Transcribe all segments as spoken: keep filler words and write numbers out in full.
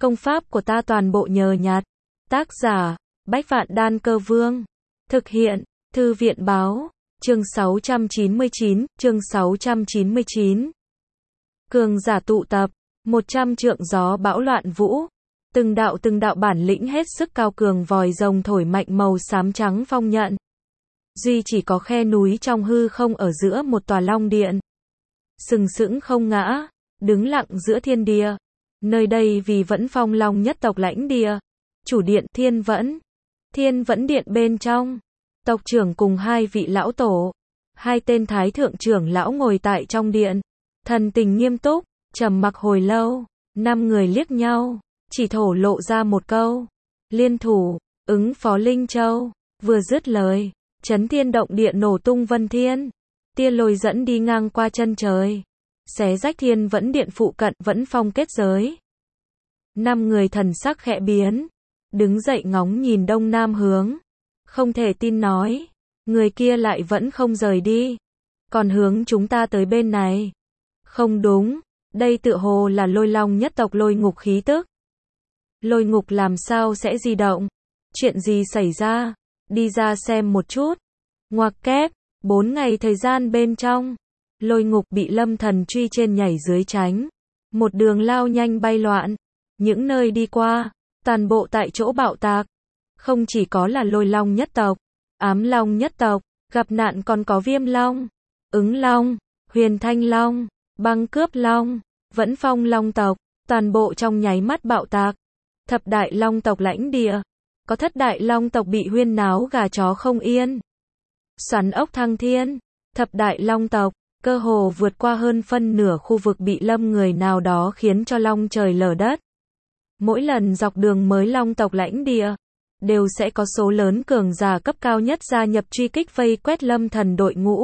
Công pháp của ta toàn bộ nhờ nhặt. Tác giả, Bách Vạn Đan Cơ Vương. Thực hiện, Thư viện Báo. Chương sáu trăm chín mươi chín, chương sáu trăm chín mươi chín. Cường giả tụ tập, một trăm trượng gió bão loạn vũ. Từng đạo từng đạo bản lĩnh hết sức cao cường vòi rồng thổi mạnh màu xám trắng phong nhận. Duy chỉ có khe núi trong hư không ở giữa một tòa long điện. Sừng sững không ngã, đứng lặng giữa thiên địa. Nơi đây vì vẫn phong long nhất tộc lãnh địa. Chủ điện Thiên Vẫn. Thiên Vẫn điện bên trong. Tộc trưởng cùng hai vị lão tổ. Hai tên thái thượng trưởng lão ngồi tại trong điện. Thần tình nghiêm túc, trầm mặc hồi lâu. Năm người liếc nhau, chỉ thổ lộ ra một câu. Liên thủ, ứng phó Linh Châu. Vừa dứt lời, chấn thiên động địa nổ tung vân thiên. Tia lôi dẫn đi ngang qua chân trời. Xé rách Thiên Vẫn điện phụ cận vẫn phong kết giới. Năm người thần sắc khẽ biến. Đứng dậy ngóng nhìn đông nam hướng. Không thể tin nói. Người kia lại vẫn không rời đi. Còn hướng chúng ta tới bên này. Không đúng. Đây tựa hồ là lôi long nhất tộc lôi ngục khí tức. Lôi ngục làm sao sẽ di động? Chuyện gì xảy ra? Đi ra xem một chút. Ngoặc kép. Bốn ngày thời gian bên trong. Lôi ngục bị lâm thần truy trên nhảy dưới tránh. Một đường lao nhanh bay loạn. Những nơi đi qua. Toàn bộ tại chỗ bạo tạc. Không chỉ có là lôi long nhất tộc. Ám long nhất tộc. Gặp nạn còn có viêm long. Ứng long. Huyền thanh long. Băng cướp long. Vẫn phong long tộc. Toàn bộ trong nháy mắt bạo tạc. Thập đại long tộc lãnh địa. Có thất đại long tộc bị huyên náo gà chó không yên. Xoắn ốc thăng thiên. Thập đại long tộc. Cơ hồ vượt qua hơn phân nửa khu vực bị lâm người nào đó khiến cho long trời lở đất. Mỗi lần dọc đường mới long tộc lãnh địa, đều sẽ có số lớn cường giả cấp cao nhất gia nhập truy kích vây quét lâm thần đội ngũ.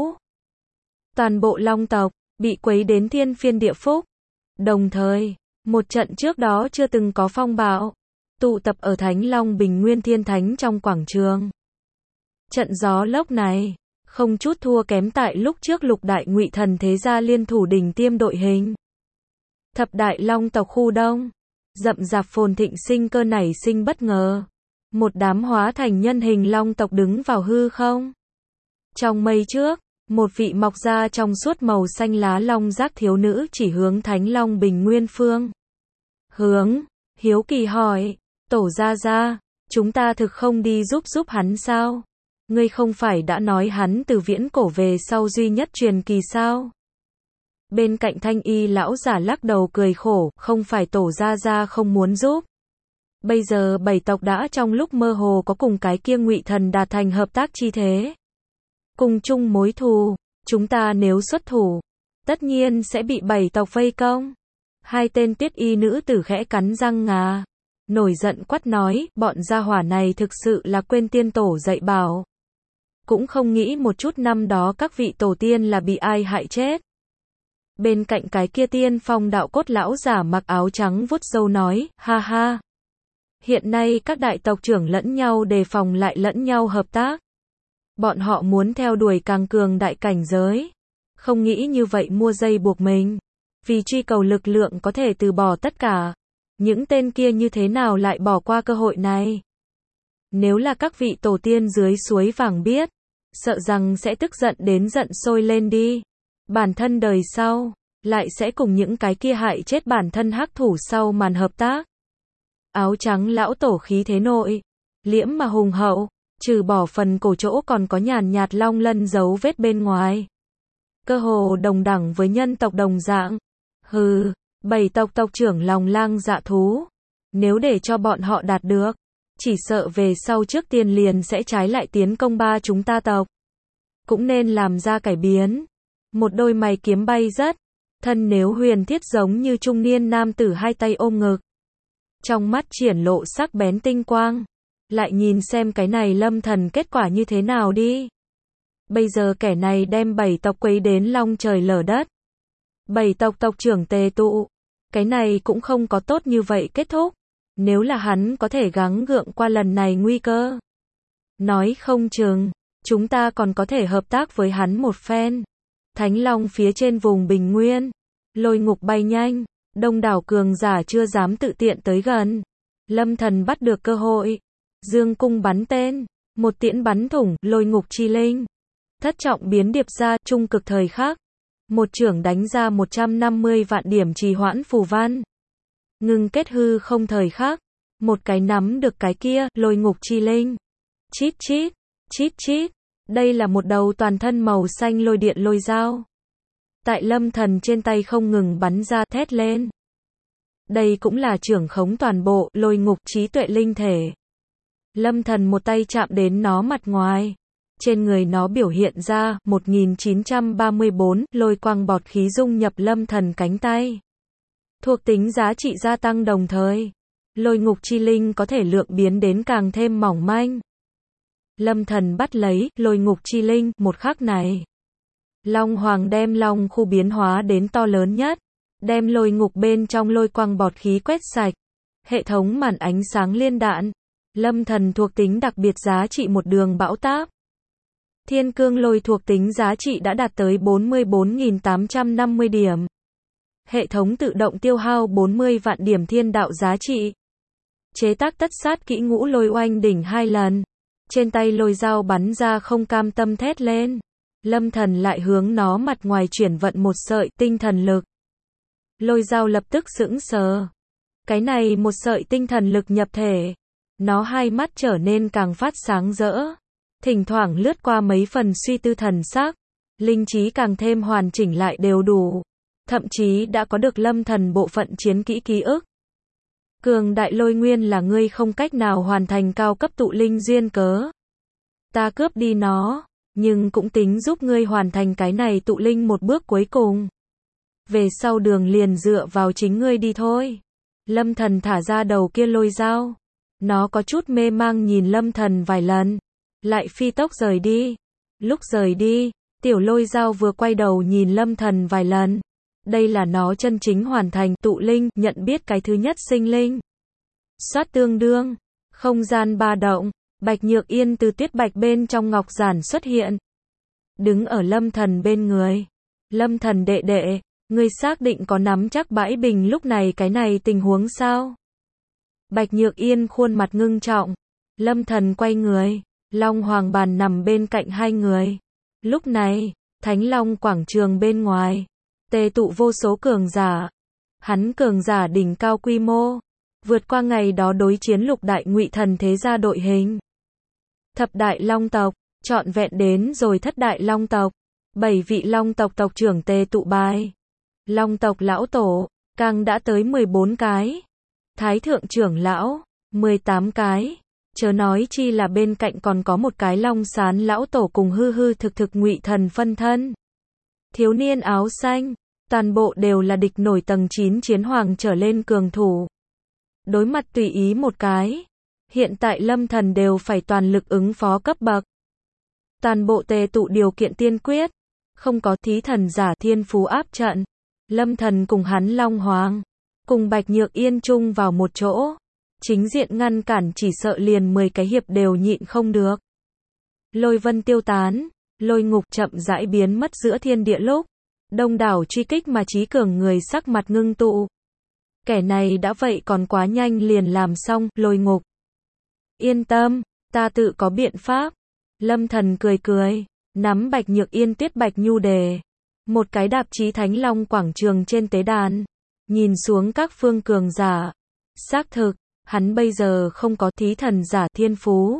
Toàn bộ long tộc, bị quấy đến thiên phiên địa phúc. Đồng thời, một trận trước đó chưa từng có phong bạo, tụ tập ở Thánh Long Bình Nguyên Thiên Thánh trong quảng trường. Trận gió lốc này, không chút thua kém tại lúc trước lục đại ngụy thần thế gia liên thủ đỉnh tiêm đội hình. Thập đại long tộc khu đông. Rậm rạp phồn thịnh sinh cơ nảy sinh bất ngờ. Một đám hóa thành nhân hình long tộc đứng vào hư không. Trong mây trước, một vị mọc ra trong suốt màu xanh lá long giác thiếu nữ chỉ hướng Thánh Long Bình Nguyên phương. Hướng, hiếu kỳ hỏi, tổ gia gia, chúng ta thực không đi giúp giúp hắn sao? Ngươi không phải đã nói hắn từ viễn cổ về sau duy nhất truyền kỳ sao? Bên cạnh thanh y lão giả lắc đầu cười khổ, không phải tổ gia gia không muốn giúp. Bây giờ bảy tộc đã trong lúc mơ hồ có cùng cái kia ngụy thần đạt thành hợp tác chi thế. Cùng chung mối thù, chúng ta nếu xuất thủ, tất nhiên sẽ bị bảy tộc vây công. Hai tên tiết y nữ tử khẽ cắn răng ngà. Nổi giận quát nói, bọn gia hỏa này thực sự là quên tiên tổ dạy bảo. Cũng không nghĩ một chút năm đó các vị tổ tiên là bị ai hại chết. Bên cạnh cái kia tiên phong đạo cốt lão giả mặc áo trắng vuốt râu nói, ha ha. Hiện nay các đại tộc trưởng lẫn nhau đề phòng lại lẫn nhau hợp tác. Bọn họ muốn theo đuổi càng cường đại cảnh giới. Không nghĩ như vậy mua dây buộc mình. Vì truy cầu lực lượng có thể từ bỏ tất cả. Những tên kia như thế nào lại bỏ qua cơ hội này? Nếu là các vị tổ tiên dưới suối vàng biết, sợ rằng sẽ tức giận đến giận sôi lên đi. Bản thân đời sau, lại sẽ cùng những cái kia hại chết bản thân hắc thủ sau màn hợp tác. Áo trắng lão tổ khí thế nội, liễm mà hùng hậu, trừ bỏ phần cổ chỗ còn có nhàn nhạt long lân dấu vết bên ngoài. Cơ hồ đồng đẳng với nhân tộc đồng dạng. Hừ, bảy tộc tộc trưởng lòng lang dạ thú. Nếu để cho bọn họ đạt được, chỉ sợ về sau trước tiên liền sẽ trái lại tiến công ba chúng ta tộc. Cũng nên làm ra cải biến. Một đôi mày kiếm bay rất, thân nếu huyền thiết giống như trung niên nam tử hai tay ôm ngực. Trong mắt triển lộ sắc bén tinh quang. Lại nhìn xem cái này lâm thần kết quả như thế nào đi. Bây giờ kẻ này đem bảy tộc quấy đến long trời lở đất. Bảy tộc tộc trưởng tề tụ. Cái này cũng không có tốt như vậy kết thúc. Nếu là hắn có thể gắng gượng qua lần này nguy cơ. Nói không chừng, chúng ta còn có thể hợp tác với hắn một phen. Thánh Long phía trên vùng Bình Nguyên. Lôi ngục bay nhanh. Đông đảo cường giả chưa dám tự tiện tới gần. Lâm Thần bắt được cơ hội, dương cung bắn tên, một tiễn bắn thủng Lôi Ngục Chi Linh. Thất trọng biến điệp ra, trung cực thời khắc. Một chưởng đánh ra một trăm năm mươi vạn điểm trì hoãn phù văn. Ngừng kết hư không thời khắc. Một cái nắm được cái kia, Lôi Ngục Chi Linh. Chít chít, chít chít. Đây là một đầu toàn thân màu xanh lôi điện lôi dao. Tại Lâm Thần trên tay không ngừng bắn ra, thét lên. Đây cũng là trưởng khống toàn bộ, lôi ngục trí tuệ linh thể. Lâm Thần một tay chạm đến nó mặt ngoài. Trên người nó biểu hiện ra, một nghìn chín trăm ba mươi bốn, lôi quang bọt khí dung nhập Lâm Thần cánh tay. Thuộc tính giá trị gia tăng đồng thời. Lôi ngục chi linh có thể lượng biến đến càng thêm mỏng manh. Lâm Thần bắt lấy, lôi ngục chi linh, một khắc này. Long Hoàng đem long khu biến hóa đến to lớn nhất. Đem lôi ngục bên trong lôi quang bọt khí quét sạch. Hệ thống màn ánh sáng liên đạn. Lâm Thần thuộc tính đặc biệt giá trị một đường bão táp. Thiên cương lôi thuộc tính giá trị đã đạt tới bốn mươi bốn nghìn tám trăm năm mươi điểm. Hệ thống tự động tiêu hao bốn mươi vạn điểm thiên đạo giá trị. Chế tác tất sát kỹ ngũ lôi oanh đỉnh hai lần. Trên tay lôi dao bắn ra không cam tâm thét lên. Lâm Thần lại hướng nó mặt ngoài chuyển vận một sợi tinh thần lực. Lôi dao lập tức sững sờ. Cái này một sợi tinh thần lực nhập thể. Nó hai mắt trở nên càng phát sáng rỡ. Thỉnh thoảng lướt qua mấy phần suy tư thần sắc. Linh trí càng thêm hoàn chỉnh lại đều đủ. Thậm chí đã có được Lâm Thần bộ phận chiến kỹ ký ức. Cường đại lôi nguyên là ngươi không cách nào hoàn thành cao cấp tụ linh duyên cớ. Ta cướp đi nó, nhưng cũng tính giúp ngươi hoàn thành cái này tụ linh một bước cuối cùng. Về sau đường liền dựa vào chính ngươi đi thôi. Lâm Thần thả ra đầu kia lôi dao. Nó có chút mê mang nhìn Lâm Thần vài lần. Lại phi tốc rời đi. Lúc rời đi, tiểu lôi dao vừa quay đầu nhìn Lâm Thần vài lần. Đây là nó chân chính hoàn thành tụ linh, nhận biết cái thứ nhất sinh linh. Xoát tương đương, không gian ba động, Bạch Nhược Yên từ tuyết bạch bên trong ngọc giản xuất hiện. Đứng ở Lâm Thần bên người. Lâm Thần đệ đệ, ngươi xác định có nắm chắc bãi bình lúc này cái này tình huống sao? Bạch Nhược Yên khuôn mặt ngưng trọng. Lâm Thần quay người, Long Hoàng bàn nằm bên cạnh hai người. Lúc này, Thánh Long quảng trường bên ngoài, tề tụ vô số cường giả. Hắn cường giả đỉnh cao quy mô, vượt qua ngày đó đối chiến lục đại ngụy thần thế gia đội hình. Thập đại long tộc, trọn vẹn đến rồi thất đại long tộc. Bảy vị long tộc tộc trưởng tề tụ bài. Long tộc lão tổ, càng đã tới mười bốn cái. Thái thượng trưởng lão, mười tám cái. Chớ nói chi là bên cạnh còn có một cái long sán lão tổ cùng hư hư thực thực ngụy thần phân thân. Thiếu niên áo xanh, toàn bộ đều là địch nổi tầng chín chiến hoàng trở lên cường thủ. Đối mặt tùy ý một cái. Hiện tại Lâm Thần đều phải toàn lực ứng phó cấp bậc. Toàn bộ tề tụ điều kiện tiên quyết. Không có thí thần giả thiên phú áp trận. Lâm Thần cùng hắn Long Hoàng, cùng Bạch Nhược Yên chung vào một chỗ. Chính diện ngăn cản chỉ sợ liền mười cái hiệp đều nhịn không được. Lôi vân tiêu tán, lôi ngục chậm rãi biến mất giữa thiên địa lúc. Đông đảo truy kích mà trí cường người sắc mặt ngưng tụ. Kẻ này đã vậy còn quá nhanh liền làm xong, lôi ngục. Yên tâm, ta tự có biện pháp. Lâm Thần cười cười, nắm Bạch Nhược Yên tuyết bạch nhu đề. Một cái đạp chí Thánh Long quảng trường trên tế đàn. Nhìn xuống các phương cường giả. Xác thực, hắn bây giờ không có thí thần giả thiên phú.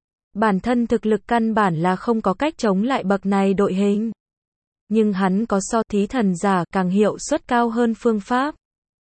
Bản thân thực lực căn bản là không có cách chống lại bậc này đội hình. Nhưng hắn có so thí thần giả càng hiệu suất cao hơn phương pháp.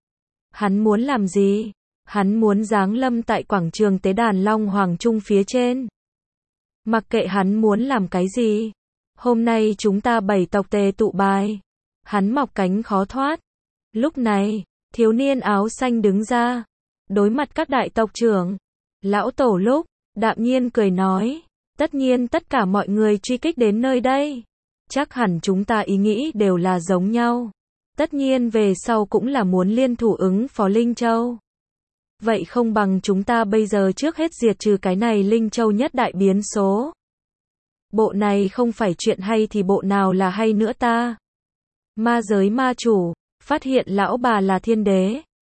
Hắn muốn làm gì? Hắn muốn giáng lâm tại quảng trường tế đàn Long Hoàng Trung phía trên. Mặc kệ hắn muốn làm cái gì. Hôm nay chúng ta bảy tộc tề tụ bài. Hắn mọc cánh khó thoát. Lúc này, thiếu niên áo xanh đứng ra. Đối mặt các đại tộc trưởng. Lão tổ lúc, đạm nhiên cười nói. Tất nhiên tất cả mọi người truy kích đến nơi đây. Chắc hẳn chúng ta ý nghĩ đều là giống nhau. Tất nhiên về sau cũng là muốn liên thủ ứng phó Linh Châu. Vậy không bằng chúng ta bây giờ trước hết diệt trừ cái này Linh Châu nhất đại biến số. Bộ này không phải chuyện hay thì bộ nào là hay nữa ta. Ma giới ma chủ, Phát hiện lão bà là thiên đế.